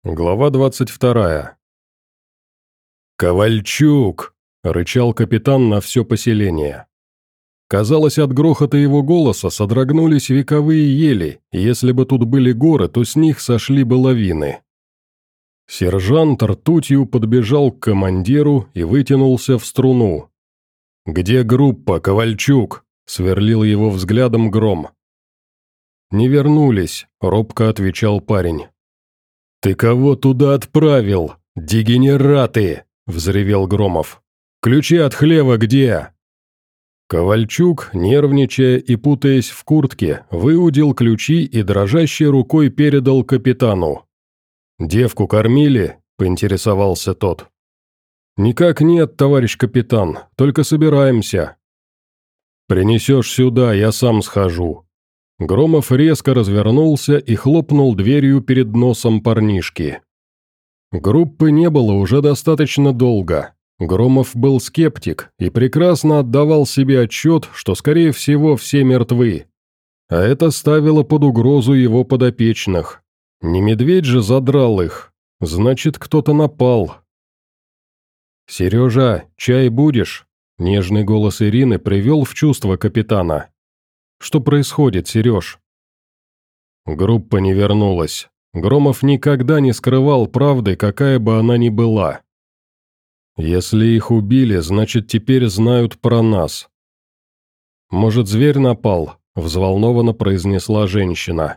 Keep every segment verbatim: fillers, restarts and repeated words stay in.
Глава двадцать вторая. «Ковальчук!» – рычал капитан на все поселение. Казалось, от грохота его голоса содрогнулись вековые ели, и если бы тут были горы, то с них сошли бы лавины. Сержант ртутью подбежал к командиру и вытянулся в струну. «Где группа, Ковальчук?» – сверлил его взглядом Гром. «Не вернулись», – робко отвечал парень. «Ты кого туда отправил? Дегенераты!» – взревел Громов. «Ключи от хлева где?» Ковальчук, нервничая и путаясь в куртке, выудил ключи и дрожащей рукой передал капитану. «Девку кормили?» – поинтересовался тот. «Никак нет, товарищ капитан, только собираемся». «Принесешь сюда, я сам схожу». Громов резко развернулся и хлопнул дверью перед носом парнишки. Группы не было уже достаточно долго. Громов был скептик и прекрасно отдавал себе отчет, что, скорее всего, все мертвы. А это ставило под угрозу его подопечных. Не медведь же задрал их, значит, кто-то напал. «Сережа, чай будешь?» Нежный голос Ирины привел в чувство капитана. «Что происходит, Сереж?» Группа не вернулась. Громов никогда не скрывал правды, какая бы она ни была. «Если их убили, значит, теперь знают про нас». «Может, зверь напал?» – взволнованно произнесла женщина.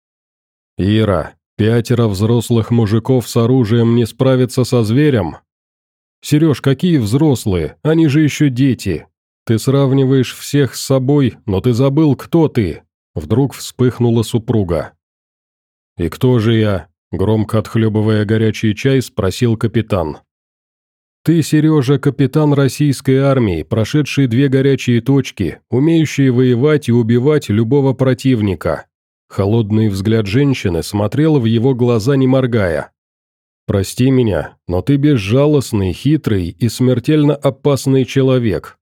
«Ира, пятеро взрослых мужиков с оружием не справятся со зверем?» «Сереж, какие взрослые? Они же еще дети. Ты сравниваешь всех с собой, но ты забыл, кто ты!» Вдруг вспыхнула супруга. «И кто же я?» – громко отхлебывая горячий чай, спросил капитан. «Ты, Сережа, капитан российской армии, прошедший две горячие точки, умеющий воевать и убивать любого противника». Холодный взгляд женщины смотрел в его глаза, не моргая. «Прости меня, но ты безжалостный, хитрый и смертельно опасный человек».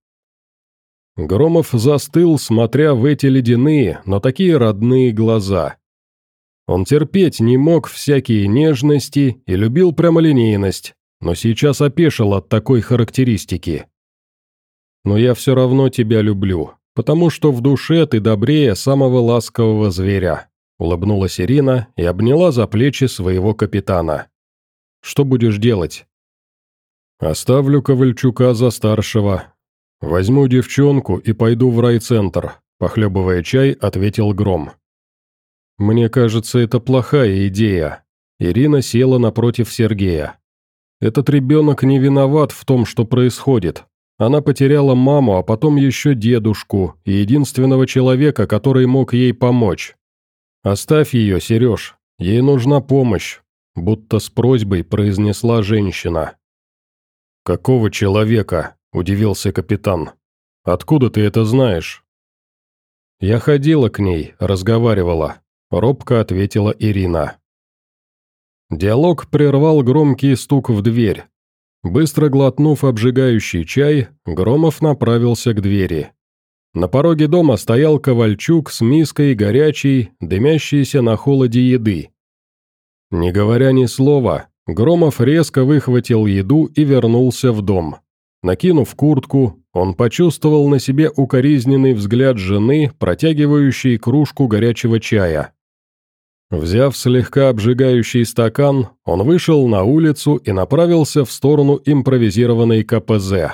Громов застыл, смотря в эти ледяные, но такие родные глаза. Он терпеть не мог всякие нежности и любил прямолинейность, но сейчас опешил от такой характеристики. «Но я все равно тебя люблю, потому что в душе ты добрее самого ласкового зверя», улыбнулась Ирина и обняла за плечи своего капитана. «Что будешь делать?» «Оставлю Ковальчука за старшего. Возьму девчонку и пойду в райцентр», похлебывая чай, ответил Гром. «Мне кажется, это плохая идея». Ирина села напротив Сергея. «Этот ребенок не виноват в том, что происходит. Она потеряла маму, а потом еще дедушку и единственного человека, который мог ей помочь. Оставь ее, Сереж, ей нужна помощь», будто с просьбой произнесла женщина. «Какого человека?» – удивился капитан. «Откуда ты это знаешь?» «Я ходила к ней, разговаривала», – робко ответила Ирина. Диалог прервал громкий стук в дверь. Быстро глотнув обжигающий чай, Громов направился к двери. На пороге дома стоял Ковальчук с миской горячей, дымящейся на холоде еды. Не говоря ни слова, Громов резко выхватил еду и вернулся в дом. Накинув куртку, он почувствовал на себе укоризненный взгляд жены, протягивающей кружку горячего чая. Взяв слегка обжигающий стакан, он вышел на улицу и направился в сторону импровизированной ка пэ зэ.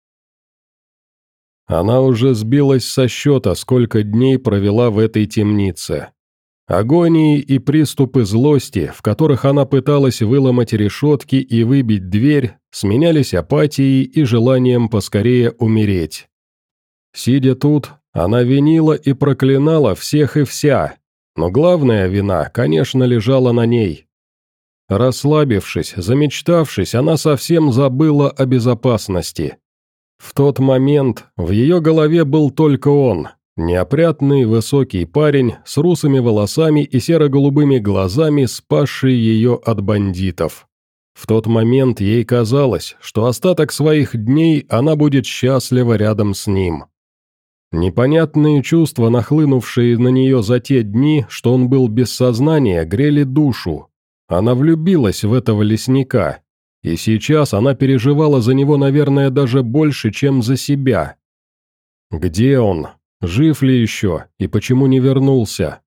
Она уже сбилась со счета, сколько дней провела в этой темнице. Агонии и приступы злости, в которых она пыталась выломать решетки и выбить дверь, сменялись апатией и желанием поскорее умереть. Сидя тут, она винила и проклинала всех и вся, но главная вина, конечно, лежала на ней. Расслабившись, замечтавшись, она совсем забыла о безопасности. В тот момент в ее голове был только он. Неопрятный высокий парень с русыми волосами и серо-голубыми глазами, спасший ее от бандитов. В тот момент ей казалось, что остаток своих дней она будет счастлива рядом с ним. Непонятные чувства, нахлынувшие на нее за те дни, что он был без сознания, грели душу. Она влюбилась в этого лесника, и сейчас она переживала за него, наверное, даже больше, чем за себя. Где он? Жив ли еще? И почему не вернулся?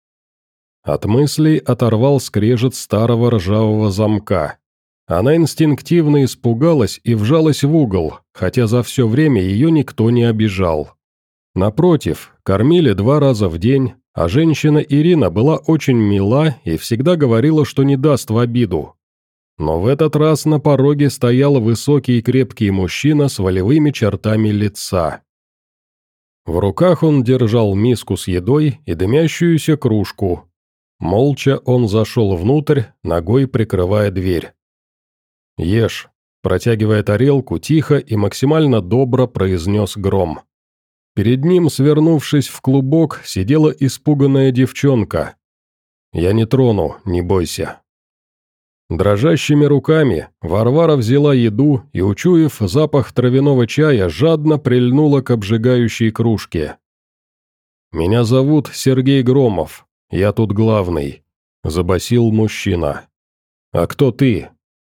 От мыслей оторвал скрежет старого ржавого замка. Она инстинктивно испугалась и вжалась в угол, хотя за все время ее никто не обижал. Напротив, кормили два раза в день, а женщина Ирина была очень мила и всегда говорила, что не даст в обиду. Но в этот раз на пороге стоял высокий и крепкий мужчина с волевыми чертами лица. В руках он держал миску с едой и дымящуюся кружку. Молча он зашел внутрь, ногой прикрывая дверь. «Ешь», – протягивая тарелку, тихо и максимально добро произнес Гром. Перед ним, свернувшись в клубок, сидела испуганная девчонка. «Я не трону, не бойся». Дрожащими руками Варвара взяла еду и, учуяв запах травяного чая, жадно прильнула к обжигающей кружке. «Меня зовут Сергей Громов, я тут главный», – забасил мужчина. «А кто ты?»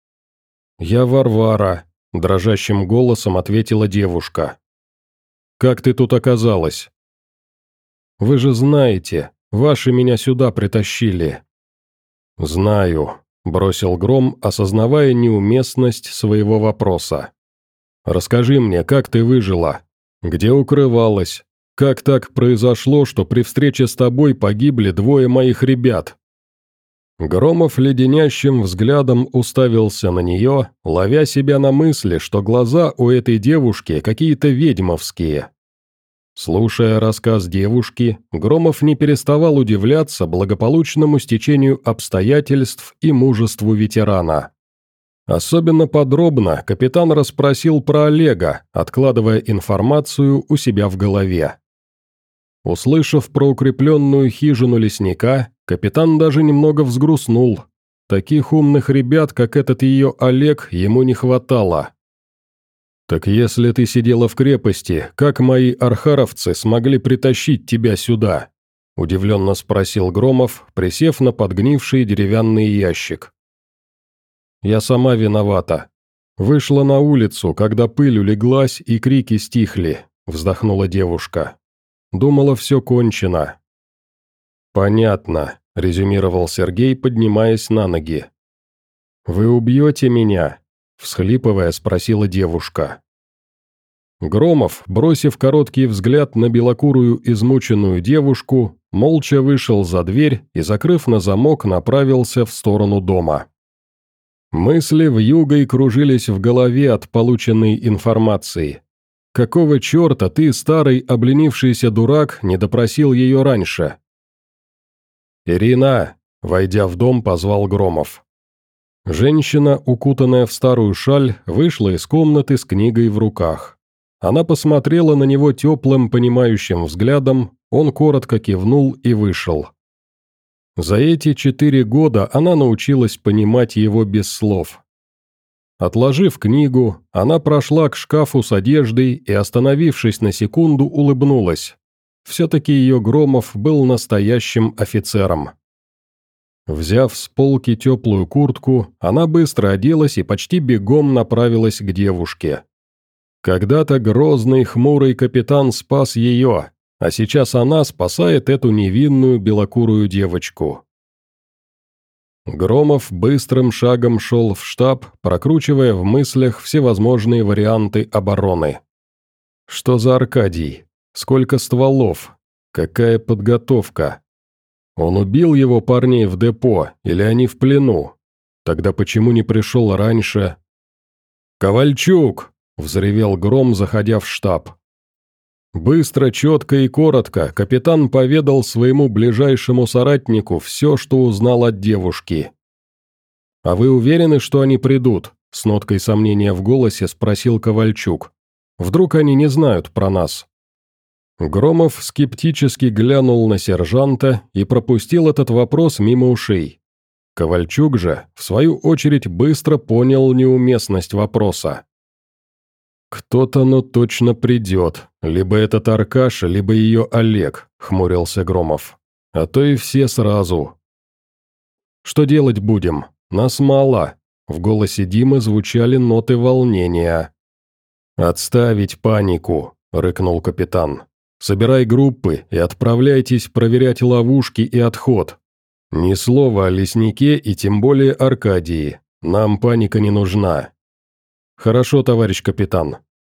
«Я Варвара», – дрожащим голосом ответила девушка. «Как ты тут оказалась?» «Вы же знаете, ваши меня сюда притащили». «Знаю», – бросил Гром, осознавая неуместность своего вопроса. «Расскажи мне, как ты выжила? Где укрывалась? Как так произошло, что при встрече с тобой погибли двое моих ребят?» Громов леденящим взглядом уставился на нее, ловя себя на мысли, что глаза у этой девушки какие-то ведьмовские. Слушая рассказ девушки, Громов не переставал удивляться благополучному стечению обстоятельств и мужеству ветерана. Особенно подробно капитан расспросил про Олега, откладывая информацию у себя в голове. Услышав про укрепленную хижину лесника, капитан даже немного взгрустнул. Таких умных ребят, как этот ее Олег, ему не хватало. «Так если ты сидела в крепости, как мои архаровцы смогли притащить тебя сюда?» – удивленно спросил Громов, присев на подгнивший деревянный ящик. «Я сама виновата. Вышла на улицу, когда пыль улеглась и крики стихли», – вздохнула девушка. «Думала, все кончено». «Понятно», – резюмировал Сергей, поднимаясь на ноги. «Вы убьете меня?» – всхлипывая, спросила девушка. Громов, бросив короткий взгляд на белокурую измученную девушку, молча вышел за дверь и, закрыв на замок, направился в сторону дома. Мысли вьюгой кружились в голове от полученной информации. «Какого черта ты, старый обленившийся дурак, не допросил ее раньше?» «Ирина!» – войдя в дом, позвал Громов. Женщина, укутанная в старую шаль, вышла из комнаты с книгой в руках. Она посмотрела на него теплым, понимающим взглядом, он коротко кивнул и вышел. За эти четыре года она научилась понимать его без слов. Отложив книгу, она прошла к шкафу с одеждой и, остановившись на секунду, улыбнулась. Все-таки ее Громов был настоящим офицером. Взяв с полки теплую куртку, она быстро оделась и почти бегом направилась к девушке. Когда-то грозный, хмурый капитан спас ее, а сейчас она спасает эту невинную белокурую девочку. Громов быстрым шагом шел в штаб, прокручивая в мыслях всевозможные варианты обороны. Что за Аркадий? Сколько стволов? Какая подготовка? Он убил его парней в депо, или они в плену? Тогда почему не пришел раньше? «Ковальчук!» – взревел Гром, заходя в штаб. Быстро, четко и коротко капитан поведал своему ближайшему соратнику все, что узнал от девушки. «А вы уверены, что они придут?» – с ноткой сомнения в голосе спросил Ковальчук. «Вдруг они не знают про нас?» Громов скептически глянул на сержанта и пропустил этот вопрос мимо ушей. Ковальчук же, в свою очередь, быстро понял неуместность вопроса. «Кто-то, но точно придет, либо этот Аркаша, либо ее Олег», — хмурился Громов. «А то и все сразу». Что делать будем? Нас мало». В голосе Димы звучали ноты волнения. «Отставить панику», — рыкнул капитан. «Собирай группы и отправляйтесь проверять ловушки и отход. Ни слова о леснике и тем более Аркадии. Нам паника не нужна». «Хорошо, товарищ капитан».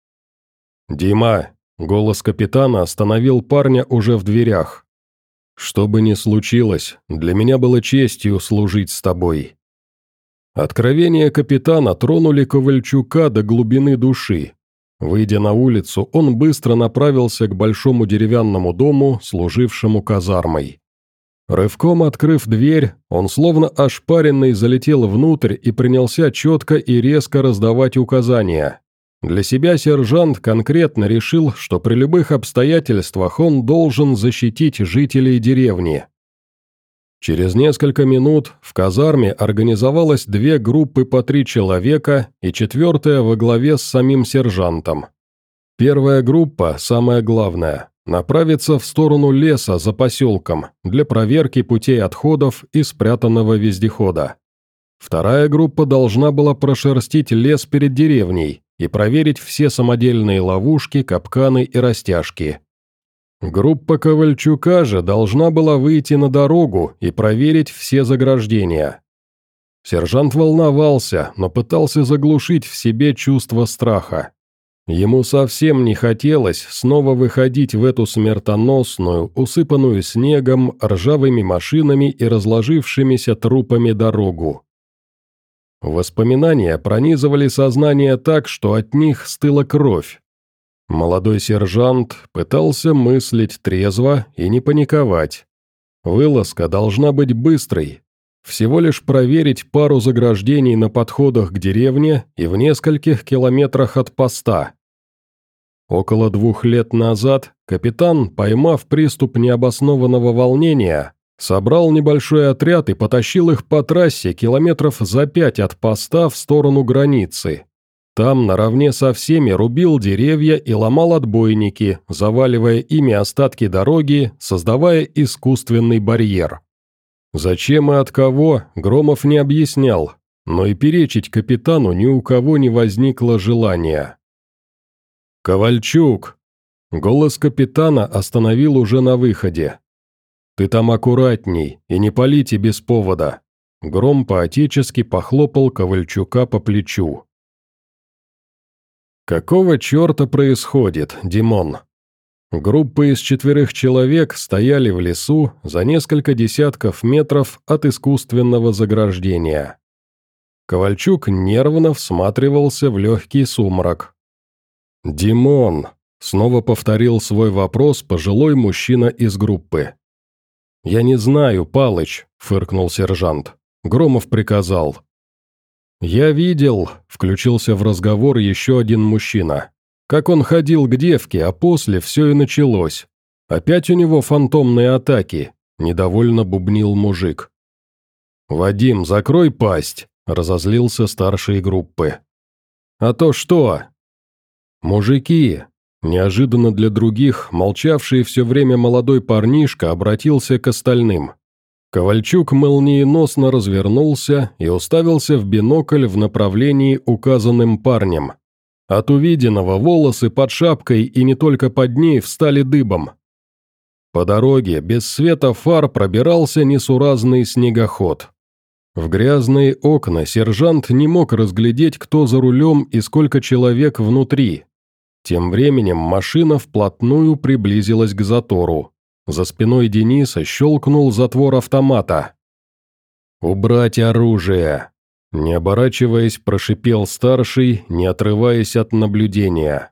«Дима», — голос капитана остановил парня уже в дверях. «Что бы ни случилось, для меня было честью служить с тобой». Откровения капитана тронули Ковальчука до глубины души. Выйдя на улицу, он быстро направился к большому деревянному дому, служившему казармой. Рывком открыв дверь, он словно ошпаренный залетел внутрь и принялся четко и резко раздавать указания. Для себя сержант конкретно решил, что при любых обстоятельствах он должен защитить жителей деревни. Через несколько минут в казарме организовалось две группы по три человека и четвертая во главе с самим сержантом. Первая группа, самая главная, направится в сторону леса за поселком для проверки путей отходов и спрятанного вездехода. Вторая группа должна была прошерстить лес перед деревней и проверить все самодельные ловушки, капканы и растяжки. Группа Ковальчука же должна была выйти на дорогу и проверить все заграждения. Сержант волновался, но пытался заглушить в себе чувство страха. Ему совсем не хотелось снова выходить в эту смертоносную, усыпанную снегом, ржавыми машинами и разложившимися трупами дорогу. Воспоминания пронизывали сознание так, что от них стыла кровь. Молодой сержант пытался мыслить трезво и не паниковать. Вылазка должна быть быстрой. Всего лишь проверить пару заграждений на подходах к деревне и в нескольких километрах от поста. Около двух лет назад капитан, поймав приступ необоснованного волнения, собрал небольшой отряд и потащил их по трассе километров за пять от поста в сторону границы. Там наравне со всеми рубил деревья и ломал отбойники, заваливая ими остатки дороги, создавая искусственный барьер. Зачем и от кого, Громов не объяснял, но и перечить капитану ни у кого не возникло желания. «Ковальчук!» Голос капитана остановил уже на выходе. «Ты там аккуратней и не палите без повода». Гром по-отечески похлопал Ковальчука по плечу. «Какого черта происходит, Димон?» Группа из четверых человек стояли в лесу за несколько десятков метров от искусственного заграждения. Ковальчук нервно всматривался в легкий сумрак. «Димон», — снова повторил свой вопрос пожилой мужчина из группы. «Я не знаю, Палыч», — фыркнул сержант. Громов приказал. «Я видел», — включился в разговор еще один мужчина, «как он ходил к девке, а после все и началось. Опять у него фантомные атаки», — недовольно бубнил мужик. «Вадим, закрой пасть», — разозлился старший группы. «А то что?» «Мужики», — неожиданно для других, молчавший все время молодой парнишка обратился к остальным. Ковальчук молниеносно развернулся и уставился в бинокль в направлении, указанным парнем. От увиденного волосы под шапкой и не только под ней встали дыбом. По дороге без света фар пробирался несуразный снегоход. В грязные окна сержант не мог разглядеть, кто за рулем и сколько человек внутри. Тем временем машина вплотную приблизилась к затору. За спиной Дениса щелкнул затвор автомата. «Убрать оружие!» Не оборачиваясь, прошипел старший, не отрываясь от наблюдения.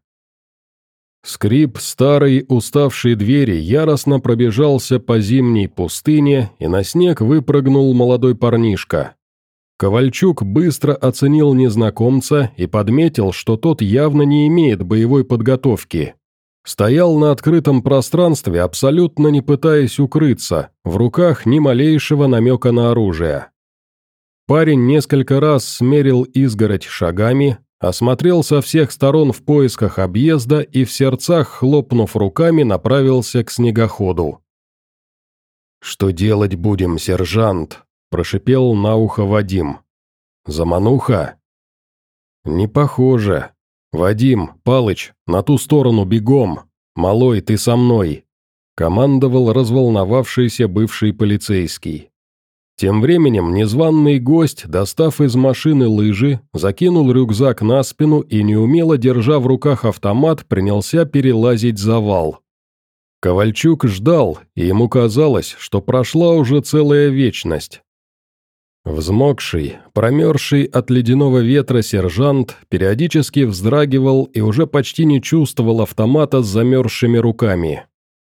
Скрип старой уставшей двери яростно пробежался по зимней пустыне, и на снег выпрыгнул молодой парнишка. Ковальчук быстро оценил незнакомца и подметил, что тот явно не имеет боевой подготовки. Стоял на открытом пространстве, абсолютно не пытаясь укрыться, в руках ни малейшего намека на оружие. Парень несколько раз смерил изгородь шагами, осмотрел со всех сторон в поисках объезда и в сердцах, хлопнув руками, направился к снегоходу. «Что делать будем, сержант?» – прошипел на ухо Вадим. «Замануха?» «Не похоже. Вадим, Палыч, на ту сторону бегом. Малой, ты со мной», — командовал разволновавшийся бывший полицейский. Тем временем незваный гость, достав из машины лыжи, закинул рюкзак на спину и, неумело держа в руках автомат, принялся перелазить завал. Ковальчук ждал, и ему казалось, что прошла уже целая вечность. Взмокший, промерзший от ледяного ветра сержант периодически вздрагивал и уже почти не чувствовал автомата с замерзшими руками.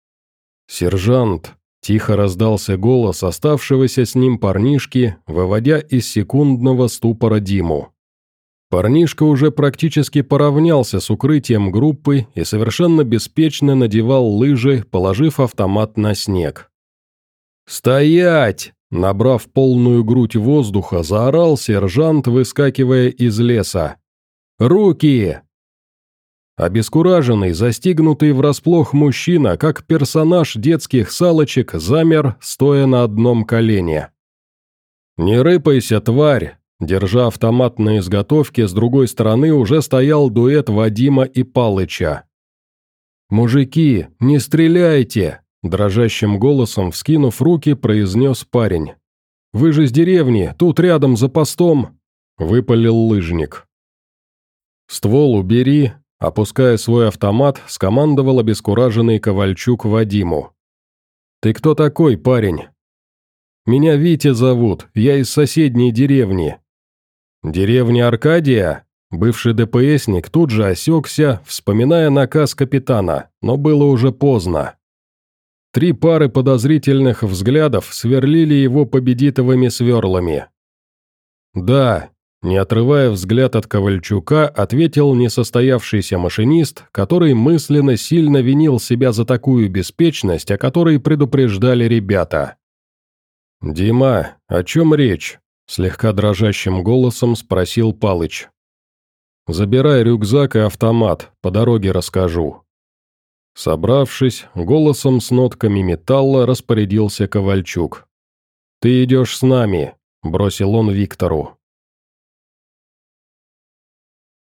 «Сержант!» – тихо раздался голос оставшегося с ним парнишки, выводя из секундного ступора Диму. Парнишка уже практически поравнялся с укрытием группы и совершенно беспечно надевал лыжи, положив автомат на снег. «Стоять!» – набрав полную грудь воздуха, заорал сержант, выскакивая из леса. «Руки!» Обескураженный, застигнутый врасплох мужчина, как персонаж детских салочек, замер, стоя на одном колене. «Не рыпайся, тварь!» Держа автомат на изготовке, с другой стороны уже стоял дуэт Вадима и Палыча. «Мужики, не стреляйте!» Дрожащим голосом, вскинув руки, произнес парень. «Вы же с деревни, тут рядом за постом!» Выпалил лыжник. «Ствол убери!» Опуская свой автомат, скомандовал обескураженный Ковальчук Вадиму. «Ты кто такой, парень?» «Меня Витя зовут, я из соседней деревни». «Деревня Аркадия?» Бывший ДПСник тут же осекся, вспоминая наказ капитана, но было уже поздно. Три пары подозрительных взглядов сверлили его победитовыми сверлами. «Да», не отрывая взгляд от Ковальчука, ответил несостоявшийся машинист, который мысленно сильно винил себя за такую беспечность, о которой предупреждали ребята. «Дима, о чем речь?» – слегка дрожащим голосом спросил Палыч. «Забирай рюкзак и автомат, по дороге расскажу». Собравшись, голосом с нотками металла распорядился Ковальчук. «Ты идешь с нами», – бросил он Виктору.